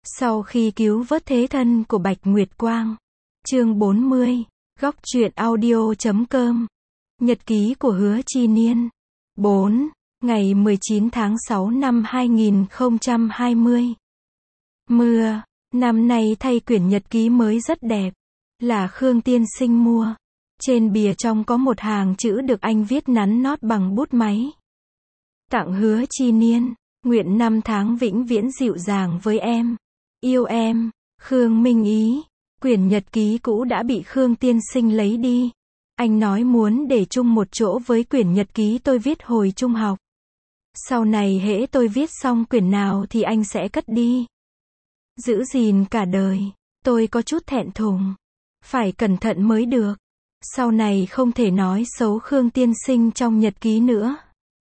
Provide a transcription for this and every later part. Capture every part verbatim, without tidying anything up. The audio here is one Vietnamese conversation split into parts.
Sau khi cứu vớt thế thân của Bạch Nguyệt Quang. Chương bốn mươi. Góc truyện audio chấm com. Nhật ký của Hứa Chi Niên. bốn. Ngày mười chín tháng sáu năm hai nghìn không trăm hai mươi. Mưa. Năm nay thay quyển nhật ký mới rất đẹp. Là Khương tiên sinh mua. Trên bìa trong có một hàng chữ được anh viết nắn nót bằng bút máy. Tặng Hứa Chi Niên. Nguyện năm tháng vĩnh viễn dịu dàng với em. Yêu em. Khương Minh Ý. Quyển nhật ký cũ đã bị Khương tiên sinh lấy đi. Anh nói muốn để chung một chỗ với quyển nhật ký tôi viết hồi trung học. Sau này hễ tôi viết xong quyển nào thì anh sẽ cất đi. Giữ gìn cả đời. Tôi có chút thẹn thùng. Phải cẩn thận mới được. Sau này không thể nói xấu Khương tiên sinh trong nhật ký nữa.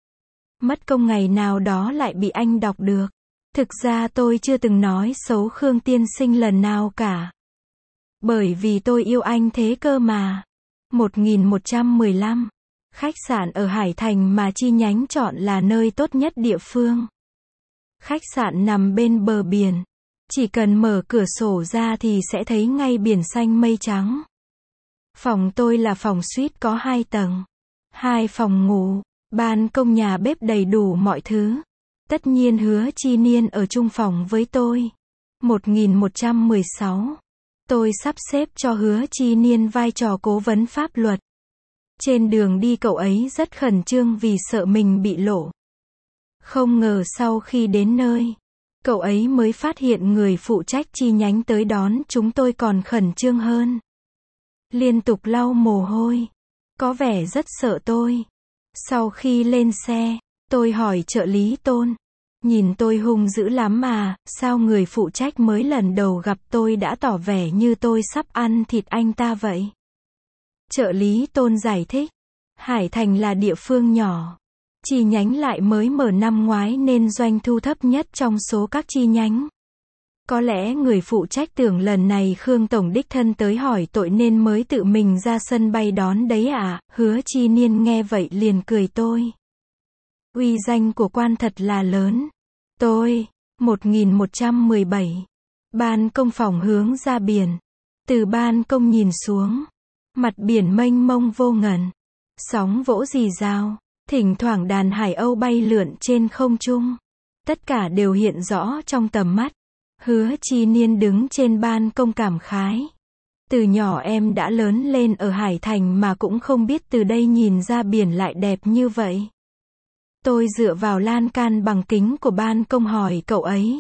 Mất công ngày nào đó lại bị anh đọc được. Thực ra tôi chưa từng nói xấu Khương tiên sinh lần nào cả. Bởi vì tôi yêu anh thế cơ mà. một nghìn một trăm mười lăm. Khách sạn ở Hải Thành mà chi nhánh chọn là nơi tốt nhất địa phương. Khách sạn nằm bên bờ biển. Chỉ cần mở cửa sổ ra thì sẽ thấy ngay biển xanh mây trắng. Phòng tôi là phòng suite có hai tầng. Hai phòng ngủ, ban công nhà bếp đầy đủ mọi thứ. Tất nhiên Hứa Chi Niên ở chung phòng với tôi. một nghìn một trăm mười sáu. Tôi sắp xếp cho Hứa Chi Niên vai trò cố vấn pháp luật. Trên đường đi cậu ấy rất khẩn trương vì sợ mình bị lộ. Không ngờ sau khi đến nơi, cậu ấy mới phát hiện người phụ trách chi nhánh tới đón chúng tôi còn khẩn trương hơn. Liên tục lau mồ hôi. Có vẻ rất sợ tôi. Sau khi lên xe, tôi hỏi trợ lý Tôn. Nhìn tôi hung dữ lắm mà, sao người phụ trách mới lần đầu gặp tôi đã tỏ vẻ như tôi sắp ăn thịt anh ta vậy? Trợ lý Tôn giải thích. Hải Thành là địa phương nhỏ. Chi nhánh lại mới mở năm ngoái nên doanh thu thấp nhất trong số các chi nhánh. Có lẽ người phụ trách tưởng lần này Khương Tổng đích thân tới hỏi tội nên mới tự mình ra sân bay đón đấy à? Hứa Chi Niên nghe vậy liền cười tôi. Uy danh của quan thật là lớn. Tôi. một nghìn một trăm mười bảy. Ban công phòng hướng ra biển. Từ ban công nhìn xuống. Mặt biển mênh mông vô ngần. Sóng vỗ rì rào. Thỉnh thoảng đàn hải âu bay lượn trên không trung. Tất cả đều hiện rõ trong tầm mắt. Hứa Chi Niên đứng trên ban công cảm khái. Từ nhỏ em đã lớn lên ở Hải Thành mà cũng không biết từ đây nhìn ra biển lại đẹp như vậy. Tôi dựa vào lan can bằng kính của ban công hỏi cậu ấy.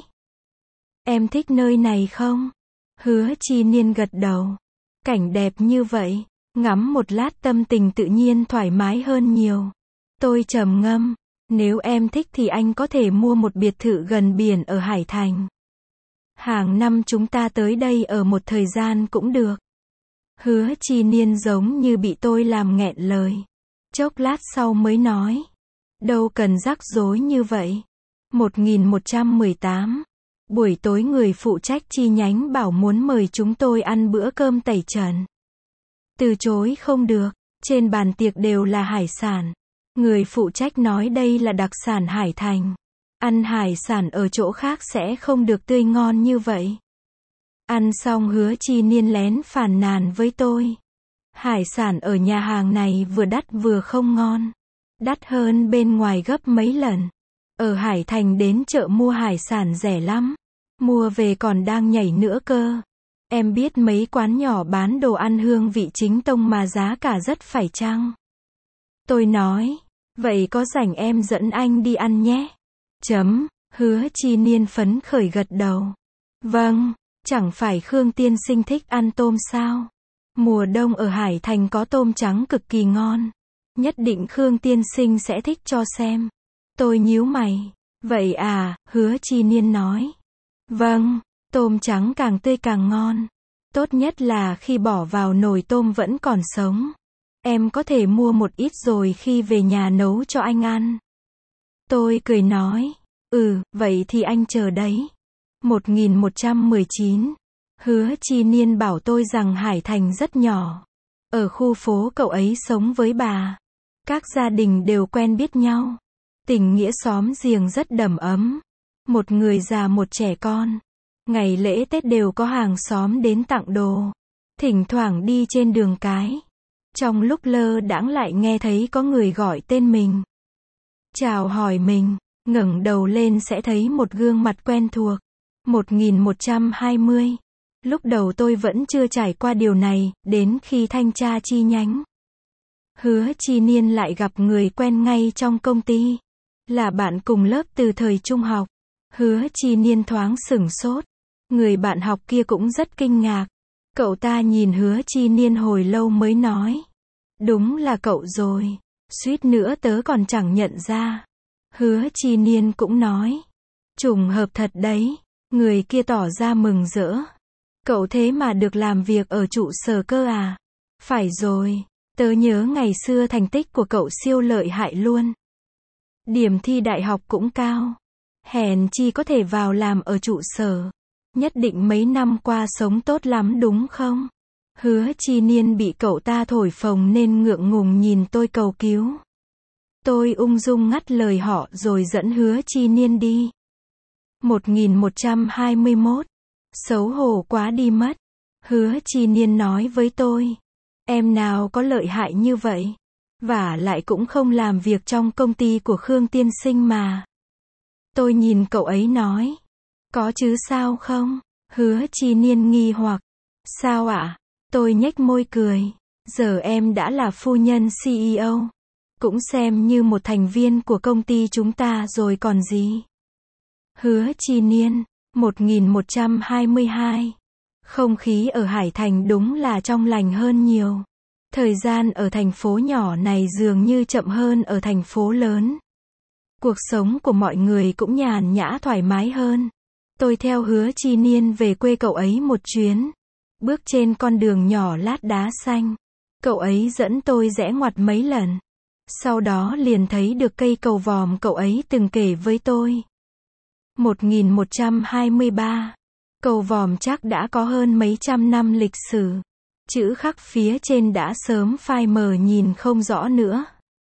Em thích nơi này không? Hứa Chi Niên gật đầu. Cảnh đẹp như vậy, ngắm một lát tâm tình tự nhiên thoải mái hơn nhiều. Tôi trầm ngâm. Nếu em thích thì anh có thể mua một biệt thự gần biển ở Hải Thành. Hàng năm chúng ta tới đây ở một thời gian cũng được. Hứa Chi Niên giống như bị tôi làm nghẹn lời. Chốc lát sau mới nói. Đâu cần rắc rối như vậy. một nghìn một trăm mười tám. Buổi tối người phụ trách chi nhánh bảo muốn mời chúng tôi ăn bữa cơm tẩy trần. Từ chối không được. Trên bàn tiệc đều là hải sản. Người phụ trách nói đây là đặc sản Hải Thành. Ăn hải sản ở chỗ khác sẽ không được tươi ngon như vậy. Ăn xong Hứa Chi Niên lén phàn nàn với tôi. Hải sản ở nhà hàng này vừa đắt vừa không ngon. Đắt hơn bên ngoài gấp mấy lần. Ở Hải Thành đến chợ mua hải sản rẻ lắm. Mua về còn đang nhảy nữa cơ. Em biết mấy quán nhỏ bán đồ ăn hương vị chính tông mà giá cả rất phải chăng? Tôi nói. Vậy có rảnh em dẫn anh đi ăn nhé. Chấm. Hứa Chi Niên phấn khởi gật đầu. Vâng. Chẳng phải Khương tiên sinh thích ăn tôm sao? Mùa đông ở Hải Thành có tôm trắng cực kỳ ngon. Nhất định Khương tiên sinh sẽ thích cho xem. Tôi nhíu mày. Vậy à? Hứa Chi Niên nói. Vâng. Tôm trắng càng tươi càng ngon. Tốt nhất là khi bỏ vào nồi tôm vẫn còn sống. Em có thể mua một ít rồi khi về nhà nấu cho anh ăn. Tôi cười nói. Ừ, vậy thì anh chờ đấy. một nghìn một trăm mười chín. Hứa Chi Niên bảo tôi rằng Hải Thành rất nhỏ. Ở khu phố cậu ấy sống với bà. Các gia đình đều quen biết nhau. Tình nghĩa xóm giềng rất đầm ấm. Một người già một trẻ con. Ngày lễ Tết đều có hàng xóm đến tặng đồ. Thỉnh thoảng đi trên đường cái. Trong lúc lơ đãng lại nghe thấy có người gọi tên mình. Chào hỏi mình, ngẩng đầu lên sẽ thấy một gương mặt quen thuộc. một nghìn một trăm hai mươi. Lúc đầu tôi vẫn chưa trải qua điều này, đến khi thanh tra chi nhánh Hứa Chi Niên lại gặp người quen ngay trong công ty. Là bạn cùng lớp từ thời trung học. Hứa Chi Niên thoáng sửng sốt. Người bạn học kia cũng rất kinh ngạc. Cậu ta nhìn Hứa Chi Niên hồi lâu mới nói. Đúng là cậu rồi. Suýt nữa tớ còn chẳng nhận ra. Hứa Chi Niên cũng nói. Trùng hợp thật đấy. Người kia tỏ ra mừng rỡ. Cậu thế mà được làm việc ở trụ sở cơ à? Phải rồi. Tớ nhớ ngày xưa thành tích của cậu siêu lợi hại luôn. Điểm thi đại học cũng cao. Hèn chi có thể vào làm ở trụ sở. Nhất định mấy năm qua sống tốt lắm đúng không? Hứa Chi Niên bị cậu ta thổi phồng nên ngượng ngùng nhìn tôi cầu cứu. Tôi ung dung ngắt lời họ rồi dẫn Hứa Chi Niên đi. một nghìn một trăm hai mươi mốt. Xấu hổ quá đi mất. Hứa Chi Niên nói với tôi. Em nào có lợi hại như vậy? Vả lại cũng không làm việc trong công ty của Khương tiên sinh mà. Tôi nhìn cậu ấy nói. Có chứ sao không? Hứa Chi Niên nghi hoặc. Sao ạ? Tôi nhếch môi cười. Giờ em đã là phu nhân xê e ô. Cũng xem như một thành viên của công ty chúng ta rồi còn gì. Hứa Chi Niên. một nghìn một trăm hai mươi hai. Không khí ở Hải Thành đúng là trong lành hơn nhiều. Thời gian ở thành phố nhỏ này dường như chậm hơn ở thành phố lớn. Cuộc sống của mọi người cũng nhàn nhã thoải mái hơn. Tôi theo Hứa Chi Niên về quê cậu ấy một chuyến. Bước trên con đường nhỏ lát đá xanh. Cậu ấy dẫn tôi rẽ ngoặt mấy lần. Sau đó liền thấy được cây cầu vòm cậu ấy từng kể với tôi. một nghìn một trăm hai mươi ba. Cầu vòm chắc đã có hơn mấy trăm năm lịch sử. Chữ khắc phía trên đã sớm phai mờ nhìn không rõ nữa.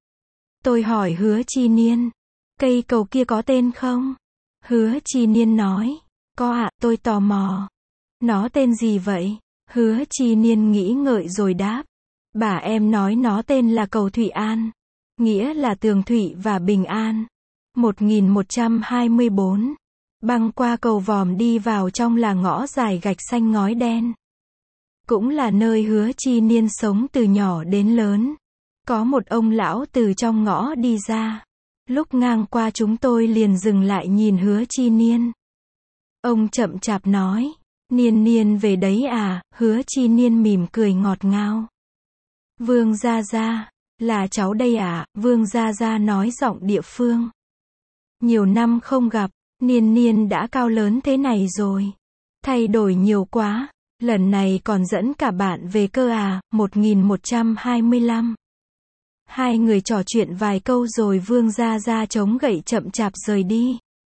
Tôi hỏi Hứa Chi Niên. Cây cầu kia có tên không? Hứa Chi Niên nói. Có ạ, tôi tò mò. Nó tên gì vậy? Hứa Chi Niên nghĩ ngợi rồi đáp. Bà em nói nó tên là cầu Thụy An. Nghĩa là tường thủy và bình an. một nghìn một trăm hai mươi bốn. Băng qua cầu vòm đi vào trong là ngõ dài gạch xanh ngói đen. Cũng là nơi Hứa Chi Niên sống từ nhỏ đến lớn. Có một ông lão từ trong ngõ đi ra. Lúc ngang qua chúng tôi liền dừng lại nhìn Hứa Chi Niên. Ông chậm chạp nói. Niên Niên về đấy à? Hứa Chi Niên mỉm cười ngọt ngào. Vương Gia Gia. Là cháu đây à? Vương Gia Gia nói giọng địa phương. Nhiều năm không gặp. Niên Niên đã cao lớn thế này rồi. Thay đổi nhiều quá. Lần này còn dẫn cả bạn về cơ à? một nghìn một trăm hai mươi lăm. Hai người trò chuyện vài câu rồi Vương Gia Gia chống gậy chậm chạp rời đi.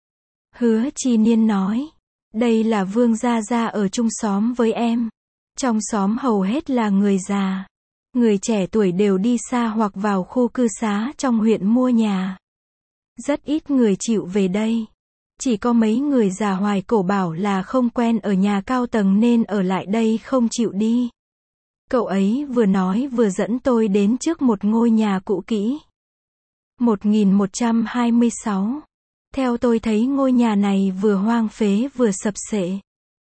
Hứa Chi Niên nói. Đây là Vương Gia Gia ở chung xóm với em. Trong xóm hầu hết là người già. Người trẻ tuổi đều đi xa hoặc vào khu cư xá trong huyện mua nhà. Rất ít người chịu về đây. Chỉ có mấy người già hoài cổ bảo là không quen ở nhà cao tầng nên ở lại đây không chịu đi. Cậu ấy vừa nói vừa dẫn tôi đến trước một ngôi nhà cũ kỹ. một nghìn một trăm hai mươi sáu. Theo tôi thấy ngôi nhà này vừa hoang phế vừa sập xệ.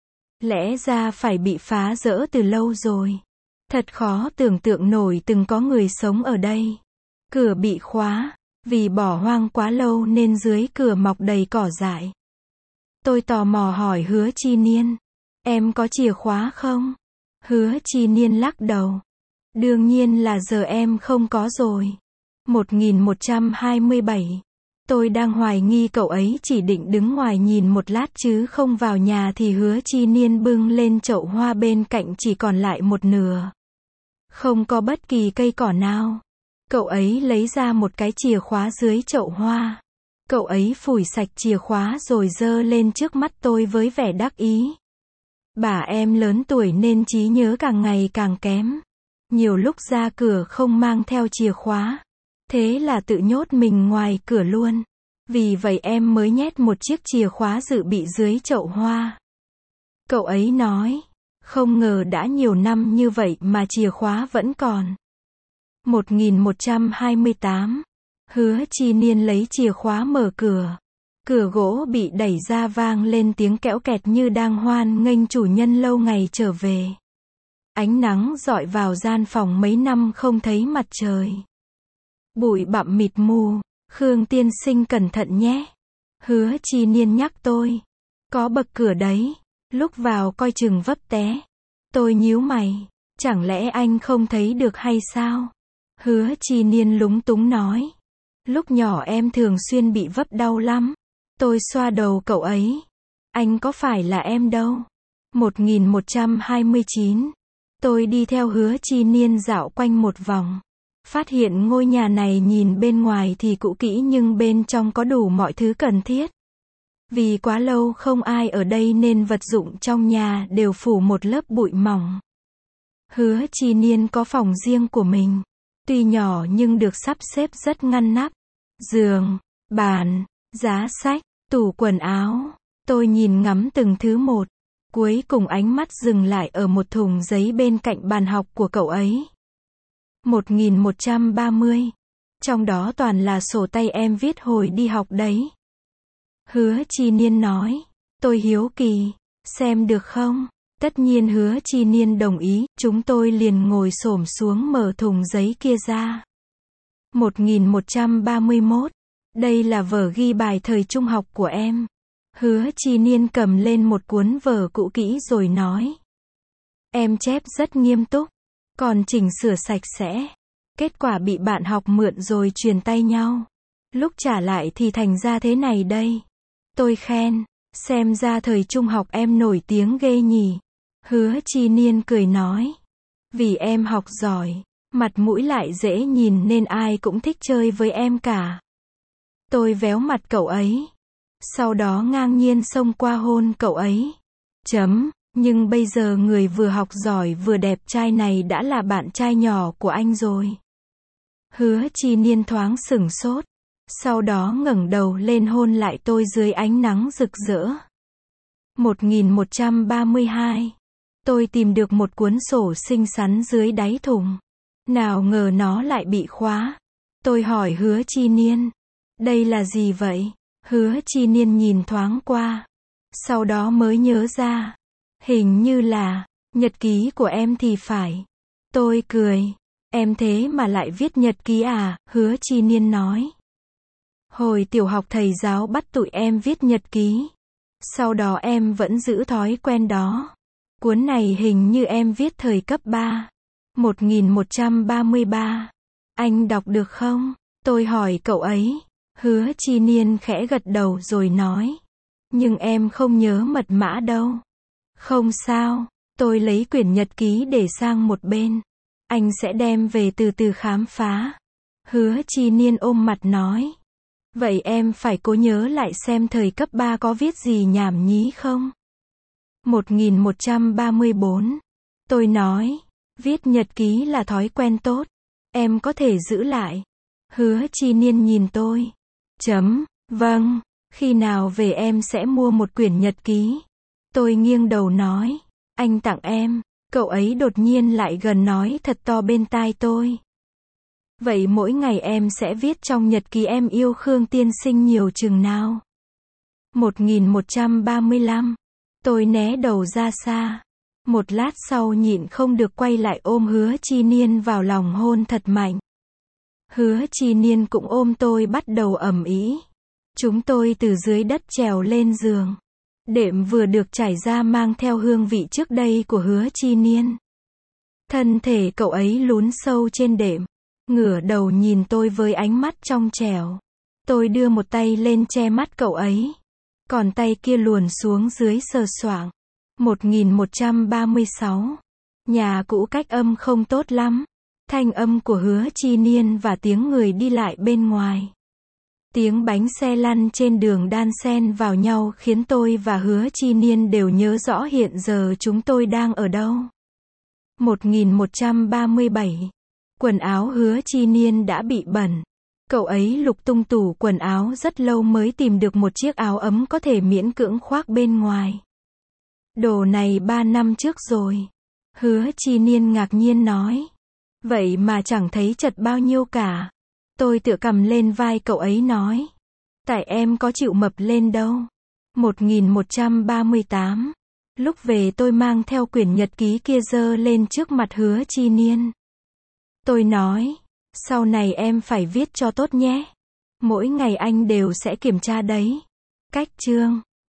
Lẽ ra phải bị phá rỡ từ lâu rồi. Thật khó tưởng tượng nổi từng có người sống ở đây. Cửa bị khóa. Vì bỏ hoang quá lâu nên dưới cửa mọc đầy cỏ dại. Tôi tò mò hỏi Hứa Chi Niên. Em có chìa khóa không? Hứa Chi Niên lắc đầu. Đương nhiên là giờ em không có rồi. một nghìn một trăm hai mươi bảy. Tôi đang hoài nghi cậu ấy chỉ định đứng ngoài nhìn một lát chứ không vào nhà thì Hứa Chi Niên bưng lên chậu hoa bên cạnh chỉ còn lại một nửa. Không có bất kỳ cây cỏ nào. Cậu ấy lấy ra một cái chìa khóa dưới chậu hoa. Cậu ấy phủi sạch chìa khóa rồi giơ lên trước mắt tôi với vẻ đắc ý. Bà em lớn tuổi nên trí nhớ càng ngày càng kém. Nhiều lúc ra cửa không mang theo chìa khóa. Thế là tự nhốt mình ngoài cửa luôn. Vì vậy em mới nhét một chiếc chìa khóa dự bị dưới chậu hoa. Cậu ấy nói, không ngờ đã nhiều năm như vậy mà chìa khóa vẫn còn. một nghìn một trăm hai mươi tám. Hứa Chi Niên lấy chìa khóa mở cửa. Cửa gỗ bị đẩy ra vang lên tiếng kẽo kẹt như đang hoan nghênh chủ nhân lâu ngày trở về. Ánh nắng rọi vào gian phòng mấy năm không thấy mặt trời. Bụi bặm mịt mù. Khương tiên sinh cẩn thận nhé. Hứa Chi Niên nhắc tôi. Có bậc cửa đấy. Lúc vào coi chừng vấp té. Tôi nhíu mày. Chẳng lẽ anh không thấy được hay sao? Hứa Chi Niên lúng túng nói. Lúc nhỏ em thường xuyên bị vấp đau lắm. Tôi xoa đầu cậu ấy. Anh có phải là em đâu. một nghìn một trăm hai mươi chín. Tôi đi theo Hứa Chi Niên dạo quanh một vòng. Phát hiện ngôi nhà này nhìn bên ngoài thì cũ kỹ nhưng bên trong có đủ mọi thứ cần thiết. Vì quá lâu không ai ở đây nên vật dụng trong nhà đều phủ một lớp bụi mỏng. Hứa Chi Niên có phòng riêng của mình. Tuy nhỏ nhưng được sắp xếp rất ngăn nắp. Giường, bàn, giá sách, tủ quần áo. Tôi nhìn ngắm từng thứ một. Cuối cùng ánh mắt dừng lại ở một thùng giấy bên cạnh bàn học của cậu ấy. một nghìn một trăm ba mươi. Trong đó toàn là sổ tay em viết hồi đi học đấy. Hứa Chi Niên nói. Tôi hiếu kỳ. Xem được không? Tất nhiên Hứa Chi Niên đồng ý. Chúng tôi liền ngồi xổm xuống mở thùng giấy kia ra. một nghìn một trăm ba mươi mốt. Đây là vở ghi bài thời trung học của em. Hứa Chi Niên cầm lên một cuốn vở cũ kỹ rồi nói. Em chép rất nghiêm túc. Còn chỉnh sửa sạch sẽ. Kết quả bị bạn học mượn rồi truyền tay nhau. Lúc trả lại thì thành ra thế này đây. Tôi khen. Xem ra thời trung học em nổi tiếng ghê nhỉ. Hứa Chi Niên cười nói. Vì em học giỏi. Mặt mũi lại dễ nhìn nên ai cũng thích chơi với em cả. Tôi véo mặt cậu ấy. Sau đó ngang nhiên xông qua hôn cậu ấy. Chấm. Nhưng bây giờ người vừa học giỏi vừa đẹp trai này đã là bạn trai nhỏ của anh rồi. Hứa Chi Niên thoáng sửng sốt. Sau đó ngẩng đầu lên hôn lại tôi dưới ánh nắng rực rỡ. một nghìn một trăm ba mươi hai. Tôi tìm được một cuốn sổ xinh xắn dưới đáy thùng. Nào ngờ nó lại bị khóa. Tôi hỏi Hứa Chi Niên. Đây là gì vậy? Hứa Chi Niên nhìn thoáng qua. Sau đó mới nhớ ra. Hình như là nhật ký của em thì phải. Tôi cười. Em thế mà lại viết nhật ký à? Hứa Chi Niên nói. Hồi tiểu học thầy giáo bắt tụi em viết nhật ký. Sau đó em vẫn giữ thói quen đó. Cuốn này hình như em viết thời cấp ba. một nghìn một trăm ba mươi ba. Anh đọc được không? Tôi hỏi cậu ấy. Hứa Chi Niên khẽ gật đầu rồi nói. Nhưng em không nhớ mật mã đâu. Không sao. Tôi lấy quyển nhật ký để sang một bên. Anh sẽ đem về từ từ khám phá. Hứa Chi Niên ôm mặt nói. Vậy em phải cố nhớ lại xem thời cấp ba có viết gì nhảm nhí không? một nghìn một trăm ba mươi bốn. Tôi nói. Viết nhật ký là thói quen tốt. Em có thể giữ lại. Hứa Chi Niên nhìn tôi. Chấm. Vâng. Khi nào về em sẽ mua một quyển nhật ký. Tôi nghiêng đầu nói. Anh tặng em. Cậu ấy đột nhiên lại gần nói thật to bên tai tôi. Vậy mỗi ngày em sẽ viết trong nhật ký em yêu Khương tiên sinh nhiều chừng nào? một nghìn một trăm ba mươi lăm. Tôi né đầu ra xa. Một lát sau nhịn không được quay lại ôm Hứa Chi Niên vào lòng hôn thật mạnh. Hứa Chi Niên cũng ôm tôi bắt đầu ầm ĩ. Chúng tôi từ dưới đất trèo lên giường. Đệm vừa được trải ra mang theo hương vị trước đây của Hứa Chi Niên. Thân thể cậu ấy lún sâu trên đệm. Ngửa đầu nhìn tôi với ánh mắt trong trẻo. Tôi đưa một tay lên che mắt cậu ấy. Còn tay kia luồn xuống dưới sờ soạng. một nghìn một trăm ba mươi sáu. Nhà cũ cách âm không tốt lắm. Thanh âm của Hứa Chi Niên và tiếng người đi lại bên ngoài. Tiếng bánh xe lăn trên đường đan xen vào nhau khiến tôi và Hứa Chi Niên đều nhớ rõ hiện giờ chúng tôi đang ở đâu. một nghìn một trăm ba mươi bảy. Quần áo Hứa Chi Niên đã bị bẩn. Cậu ấy lục tung tủ quần áo rất lâu mới tìm được một chiếc áo ấm có thể miễn cưỡng khoác bên ngoài. Đồ này ba năm trước rồi. Hứa Chi Niên ngạc nhiên nói. Vậy mà chẳng thấy chật bao nhiêu cả. Tôi tựa cầm lên vai cậu ấy nói. Tại em có chịu mập lên đâu. một nghìn một trăm ba mươi tám. Lúc về tôi mang theo quyển nhật ký kia giơ lên trước mặt Hứa Chi Niên. Tôi nói, sau này em phải viết cho tốt nhé. Mỗi ngày anh đều sẽ kiểm tra đấy. Cách chương